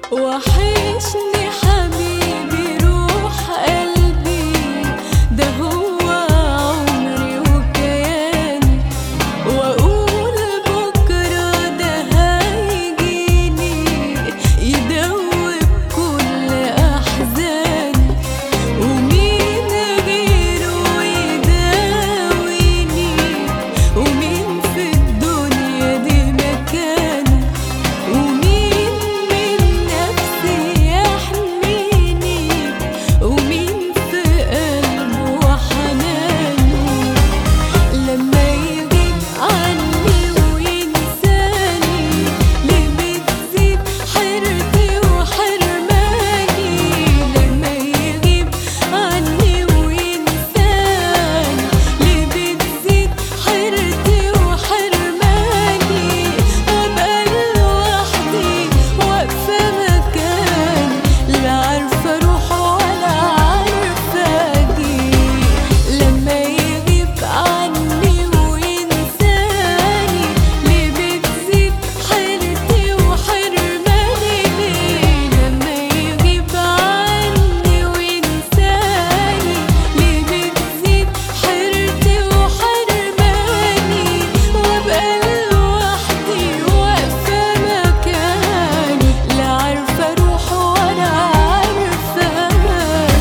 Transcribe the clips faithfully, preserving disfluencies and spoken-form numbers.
وحشني حبيبي روح قلبي، ده هو عمري وكياني، واقول بكره ده هيجيني يدوب كل احزاني، ومين غيره يداويني، ومين في الدنيا دي مكانه، ومين من نفسي يحميني، ومين في قلبه وحنانه. لما يغيب عني وينساني ليه بتزيد حيرتي وحرماني، لما يغيب عني وينساني ليه بتزيد حيرتي وحرماني، أبقى لوحدي واقفة مكاني، لا عارفة أروح ولا عارفة أجي. لما يغيب عني وينساني ليه بتزيد حيرتي وحرماني، ليه لما يغيب عني وينساني ليه بتزيد حيرتي وحرماني، وأبقى لوحدي واقفة مكاني، لا عارفة أروح ولا عارفة أجي.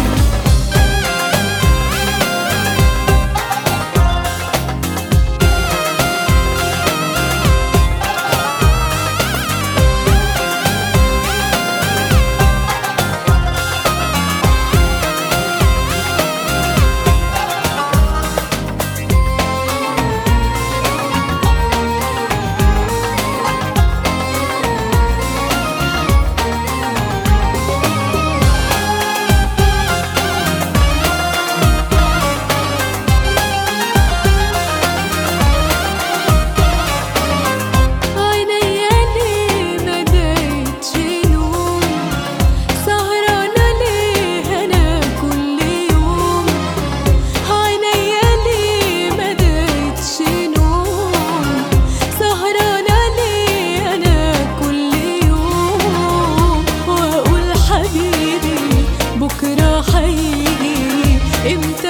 عينيا ليه ما دايتش نوم، سهرانة ليه أنا كل يوم، عينيا ليه ما دايتش نوم، سهرانة ليه أنا كل يوم، وأقول حبيبي بكرة هيجي امتى